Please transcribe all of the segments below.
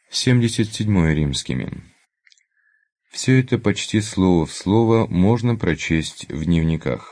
77 римскими. Все это почти слово в слово можно прочесть в дневниках.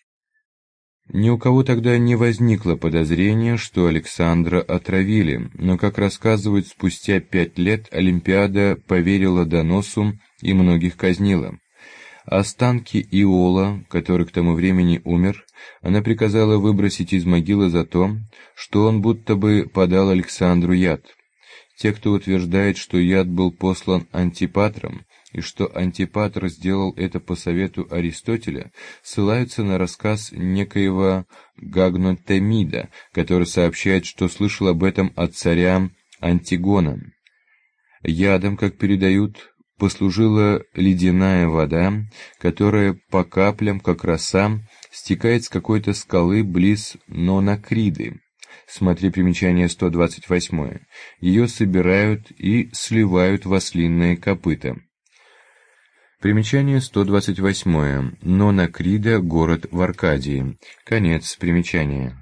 Ни у кого тогда не возникло подозрения, что Александра отравили, но, как рассказывают, спустя 5 лет Олимпиада поверила доносу и многих казнила. Останки Иола, который к тому времени умер, она приказала выбросить из могилы за то, что он будто бы подал Александру яд. Те, кто утверждает, что яд был послан Антипатром, и что Антипатр сделал это по совету Аристотеля, ссылаются на рассказ некоего Гагнотемида, который сообщает, что слышал об этом от царя Антигона. Ядом, как передают, послужила ледяная вода, которая по каплям, как роса, стекает с какой-то скалы близ Нонакриды. Смотри примечание 128. Ее собирают и сливают в ослиное копыто. Примечание 128. Нонакрида — город в Аркадии. Конец примечания.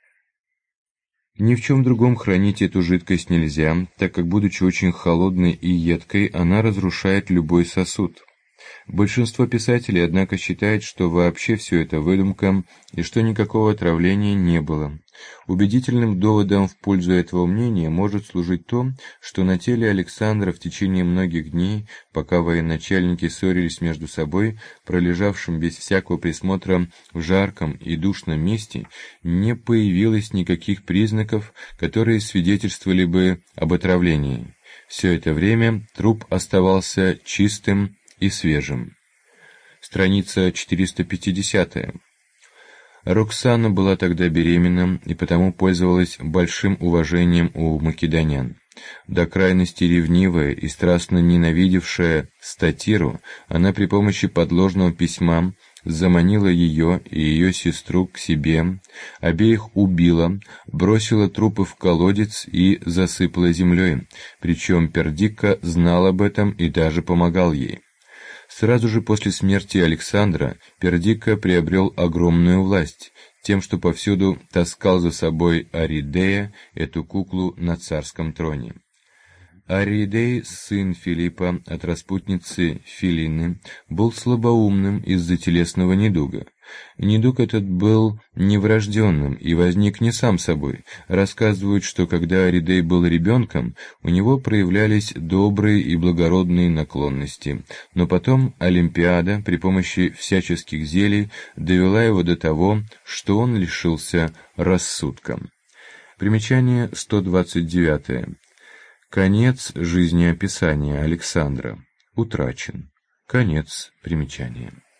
Ни в чем другом хранить эту жидкость нельзя, так как, будучи очень холодной и едкой, она разрушает любой сосуд. Большинство писателей, однако, считает, что вообще все это выдумка и что никакого отравления не было. Убедительным доводом в пользу этого мнения может служить то, что на теле Александра в течение многих дней, пока военачальники ссорились между собой, пролежавшим без всякого присмотра в жарком и душном месте, не появилось никаких признаков, которые свидетельствовали бы об отравлении. Все это время труп оставался чистым и свежим. Страница 450. Роксана была тогда беременна и потому пользовалась большим уважением у македонян. До крайности ревнивая и страстно ненавидевшая Статиру, она при помощи подложного письма заманила ее и ее сестру к себе, обеих убила, бросила трупы в колодец и засыпала землей, причем Пердикка знал об этом и даже помогал ей. Сразу же после смерти Александра Пердикка приобрел огромную власть, тем, что повсюду таскал за собой Аридея, эту куклу на царском троне. Аридей, сын Филиппа от распутницы Филины, был слабоумным из-за телесного недуга. Недуг этот был неврожденным и возник не сам собой. Рассказывают, что когда Аридей был ребенком, у него проявлялись добрые и благородные наклонности, но потом Олимпиада при помощи всяческих зелий довела его до того, что он лишился рассудка. Примечание 129. Конец жизнеописания Александра. Утрачен. Конец примечания.